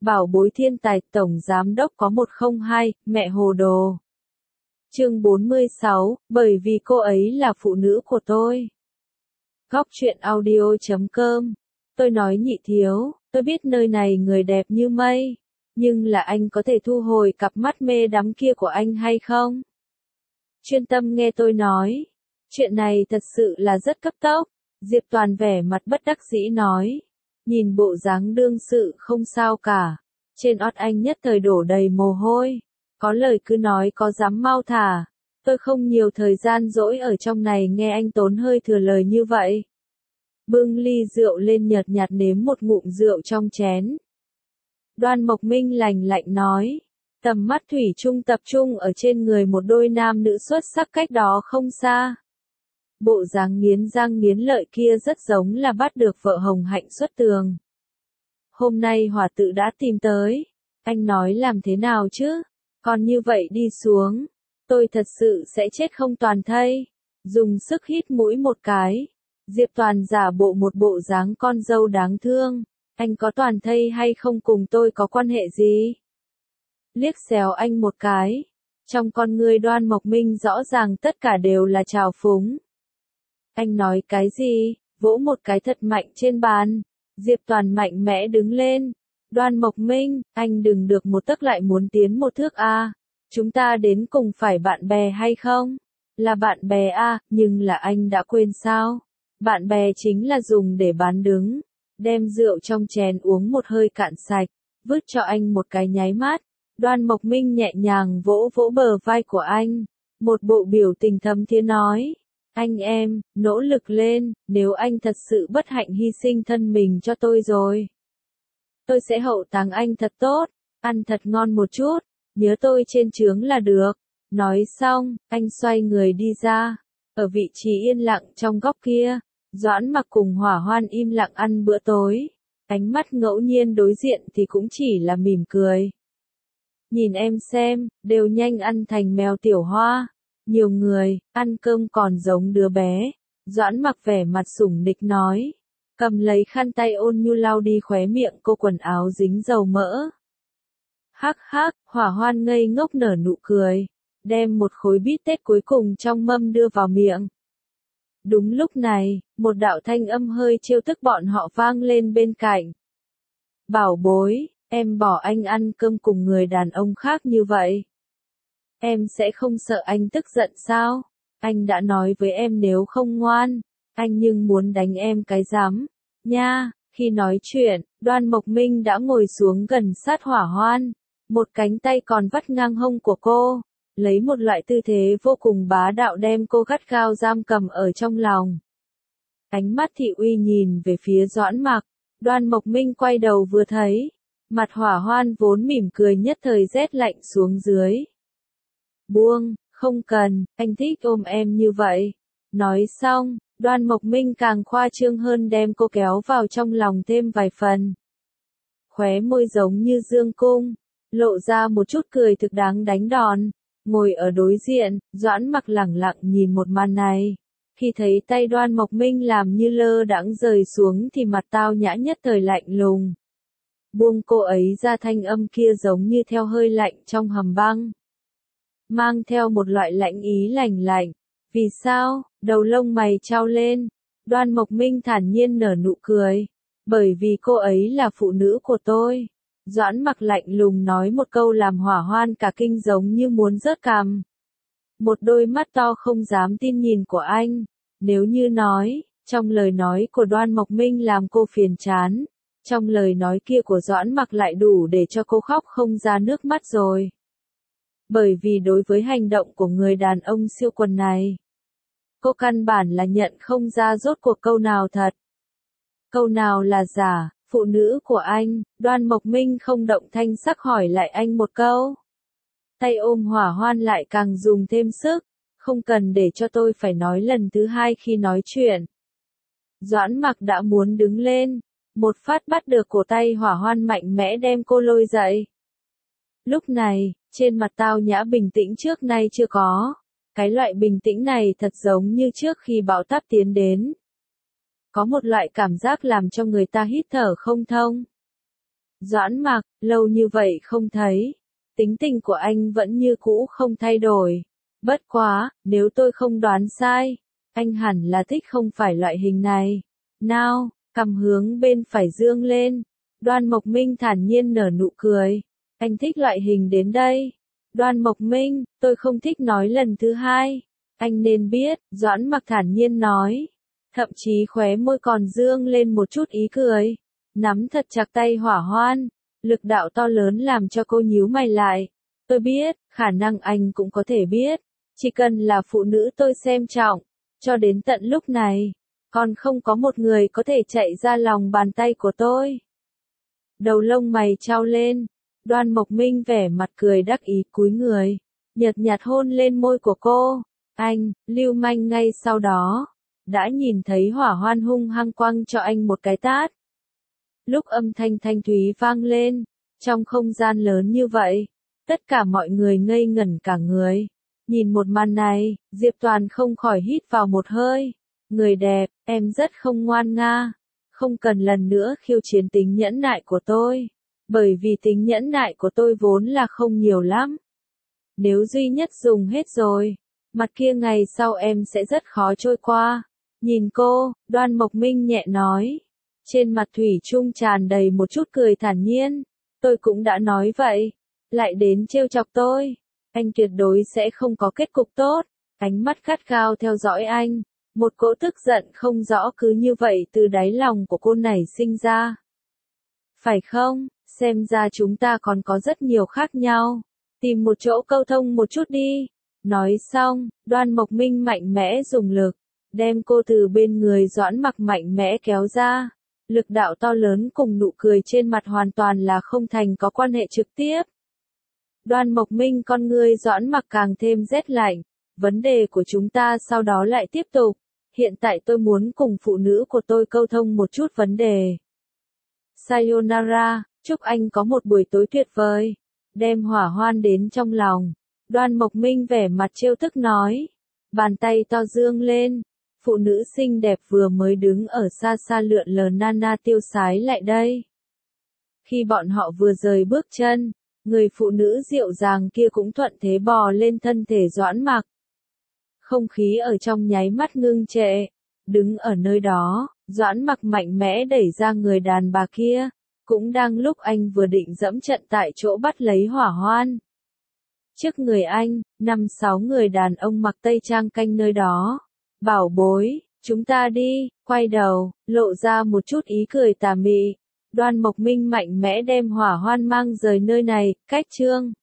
Bảo bối thiên tài tổng giám đốc có 102, mẹ hồ đồ. Chương 46, bởi vì cô ấy là phụ nữ của tôi. Góc truyện audio.com. Tôi nói Nhị thiếu, tôi biết nơi này người đẹp như mây, nhưng là anh có thể thu hồi cặp mắt mê đắm kia của anh hay không? Chuyên tâm nghe tôi nói. Chuyện này thật sự là rất cấp tốc. Diệp Toàn vẻ mặt bất đắc dĩ nói. Nhìn bộ dáng đương sự không sao cả. Trên ót anh nhất thời đổ đầy mồ hôi. Có lời cứ nói có dám mau thả. Tôi không nhiều thời gian dỗi ở trong này nghe anh tốn hơi thừa lời như vậy. Bưng ly rượu lên nhợt nhạt nếm một ngụm rượu trong chén. Đoan Mộc Minh lành lạnh nói. Tầm mắt thủy chung tập trung ở trên người một đôi nam nữ xuất sắc cách đó không xa. Bộ dáng nghiến răng nghiến lợi kia rất giống là bắt được vợ Hồng Hạnh xuất tường. Hôm nay Hòa tự đã tìm tới. Anh nói làm thế nào chứ? Còn như vậy đi xuống. Tôi thật sự sẽ chết không toàn thây. Dùng sức hít mũi một cái. Diệp Toàn giả bộ một bộ dáng con dâu đáng thương. Anh có toàn thây hay không cùng tôi có quan hệ gì? Liếc xéo anh một cái. Trong con ngươi Đoan Mộc Minh rõ ràng tất cả đều là trào phúng. Anh nói cái gì? Vỗ một cái thật mạnh trên bàn. Diệp Toàn mạnh mẽ đứng lên. Đoan Mộc Minh, anh đừng được một tấc lại muốn tiến một thước a. Chúng ta đến cùng phải bạn bè hay không? Là bạn bè a, nhưng là anh đã quên sao? Bạn bè chính là dùng để bán đứng. Đem rượu trong chén uống một hơi cạn sạch, vứt cho anh một cái nháy mắt. Đoan Mộc Minh nhẹ nhàng vỗ vỗ bờ vai của anh. Một bộ biểu tình thâm thiế nói. Anh em, nỗ lực lên, nếu anh thật sự bất hạnh hy sinh thân mình cho tôi rồi. Tôi sẽ hậu táng anh thật tốt, ăn thật ngon một chút, nhớ tôi trên chướng là được. Nói xong, anh xoay người đi ra. Ở vị trí yên lặng trong góc kia, Doãn Mặc cùng Hỏa Hoan im lặng ăn bữa tối. Ánh mắt ngẫu nhiên đối diện thì cũng chỉ là mỉm cười. Nhìn em xem, đều nhanh ăn thành mèo tiểu hoa. Nhiều người, ăn cơm còn giống đứa bé. Doãn Mặc vẻ mặt sủng nịch nói. Cầm lấy khăn tay ôn nhu lau đi khóe miệng cô quần áo dính dầu mỡ. Hắc hắc, Hỏa Hoan ngây ngốc nở nụ cười. Đem một khối bít tết cuối cùng trong mâm đưa vào miệng. Đúng lúc này, một đạo thanh âm hơi trêu tức bọn họ vang lên bên cạnh. Bảo bối, em bỏ anh ăn cơm cùng người đàn ông khác như vậy. Em sẽ không sợ anh tức giận sao? Anh đã nói với em nếu không ngoan, anh nhưng muốn đánh em cái rắm. Nha, khi nói chuyện, Đoan Mộc Minh đã ngồi xuống gần sát Hỏa Hoan. Một cánh tay còn vắt ngang hông của cô. Lấy một loại tư thế vô cùng bá đạo đem cô gắt gao giam cầm ở trong lòng. Ánh mắt thị uy nhìn về phía Doãn Mặc. Đoan Mộc Minh quay đầu vừa thấy. Mặt Hỏa Hoan vốn mỉm cười nhất thời rét lạnh xuống dưới. Buông, không cần, anh thích ôm em như vậy. Nói xong, Đoan Mộc Minh càng khoa trương hơn đem cô kéo vào trong lòng thêm vài phần. Khóe môi giống như dương cung, lộ ra một chút cười thực đáng đánh đòn. Ngồi ở đối diện, Doãn Mặc lẳng lặng nhìn một màn này. Khi thấy tay Đoan Mộc Minh làm như lơ đãng rời xuống thì mặt tao nhã nhất thời lạnh lùng. Buông cô ấy ra thanh âm kia giống như theo hơi lạnh trong hầm băng. Mang theo một loại lạnh ý lạnh lạnh. Vì sao? Đầu lông mày trao lên. Đoan Mộc Minh thản nhiên nở nụ cười. Bởi vì cô ấy là phụ nữ của tôi. Doãn Mặc lạnh lùng nói một câu làm Hỏa Hoan cả kinh giống như muốn rớt cằm. Một đôi mắt to không dám tin nhìn của anh. Nếu như nói, trong lời nói của Đoan Mộc Minh làm cô phiền chán. Trong lời nói kia của Doãn Mặc lại đủ để cho cô khóc không ra nước mắt rồi. Bởi vì đối với hành động của người đàn ông siêu quần này, cô căn bản là nhận không ra rốt cuộc câu nào thật. Câu nào là giả, phụ nữ của anh, Đoan Mộc Minh không động thanh sắc hỏi lại anh một câu. Tay ôm Hỏa Hoan lại càng dùng thêm sức, không cần để cho tôi phải nói lần thứ hai khi nói chuyện. Doãn Mặc đã muốn đứng lên, một phát bắt được cổ tay Hỏa Hoan mạnh mẽ đem cô lôi dậy. Lúc này, trên mặt tao nhã bình tĩnh trước nay chưa có. Cái loại bình tĩnh này thật giống như trước khi bão táp tiến đến. Có một loại cảm giác làm cho người ta hít thở không thông. Doãn Mặc, lâu như vậy không thấy. Tính tình của anh vẫn như cũ không thay đổi. Bất quá, nếu tôi không đoán sai, anh hẳn là thích không phải loại hình này. Nào, cầm hướng bên phải dương lên. Đoan Mộc Minh thản nhiên nở nụ cười. Anh thích loại hình đến đây. Đoan Mộc Minh, tôi không thích nói lần thứ hai. Anh nên biết, Doãn Mặc thản nhiên nói. Thậm chí khóe môi còn dương lên một chút ý cười. Nắm thật chặt tay Hỏa Hoan. Lực đạo to lớn làm cho cô nhíu mày lại. Tôi biết, khả năng anh cũng có thể biết. Chỉ cần là phụ nữ tôi xem trọng. Cho đến tận lúc này, còn không có một người có thể chạy ra lòng bàn tay của tôi. Đầu lông mày trao lên. Đoan Mộc Minh vẻ mặt cười đắc ý cúi người. Nhợt nhạt hôn lên môi của cô. Anh, lưu manh ngay sau đó. Đã nhìn thấy Hỏa Hoan hung hăng quăng cho anh một cái tát. Lúc âm thanh thanh thúy vang lên, trong không gian lớn như vậy, tất cả mọi người ngây ngẩn cả người. Nhìn một màn này, Diệp Toàn không khỏi hít vào một hơi. Người đẹp, em rất không ngoan nga. Không cần lần nữa khiêu chiến tính nhẫn nại của tôi. Bởi vì tính nhẫn nại của tôi vốn là không nhiều lắm. Nếu duy nhất dùng hết rồi, mặt kia ngày sau em sẽ rất khó trôi qua. Nhìn cô, Đoan Mộc Minh nhẹ nói. Trên mặt thủy chung tràn đầy một chút cười thản nhiên. Tôi cũng đã nói vậy. Lại đến trêu chọc tôi. Anh tuyệt đối sẽ không có kết cục tốt. Ánh mắt gắt gao theo dõi anh. Một cỗ tức giận không rõ cứ như vậy từ đáy lòng của cô nảy sinh ra. Phải không? Xem ra chúng ta còn có rất nhiều khác nhau. Tìm một chỗ câu thông một chút đi. Nói xong, Đoan Mộc Minh mạnh mẽ dùng lực. Đem cô từ bên người Doãn Mặc mạnh mẽ kéo ra. Lực đạo to lớn cùng nụ cười trên mặt hoàn toàn là không thành có quan hệ trực tiếp. Đoan Mộc Minh con ngươi Doãn Mặc càng thêm rét lạnh. Vấn đề của chúng ta sau đó lại tiếp tục. Hiện tại tôi muốn cùng phụ nữ của tôi câu thông một chút vấn đề. Sayonara, chúc anh có một buổi tối tuyệt vời. Đem Hỏa Hoan đến trong lòng. Đoan Mộc Minh vẻ mặt trêu tức nói. Bàn tay to dương lên. Phụ nữ xinh đẹp vừa mới đứng ở xa xa lượn lờ Nana tiêu sái lại đây. Khi bọn họ vừa rời bước chân, người phụ nữ dịu dàng kia cũng thuận thế bò lên thân thể Doãn Mặc. Không khí ở trong nháy mắt ngưng trệ. Đứng ở nơi đó, Doãn Mặc mạnh mẽ đẩy ra người đàn bà kia. Cũng đang lúc anh vừa định dẫm trận tại chỗ bắt lấy Hỏa Hoan. Trước người anh, 5-6 người đàn ông mặc tây trang canh nơi đó. Bảo bối, chúng ta đi, quay đầu, lộ ra một chút ý cười tà mị. Đoan Mộc Minh mạnh mẽ đem Hỏa Hoan mang rời nơi này, cách chương.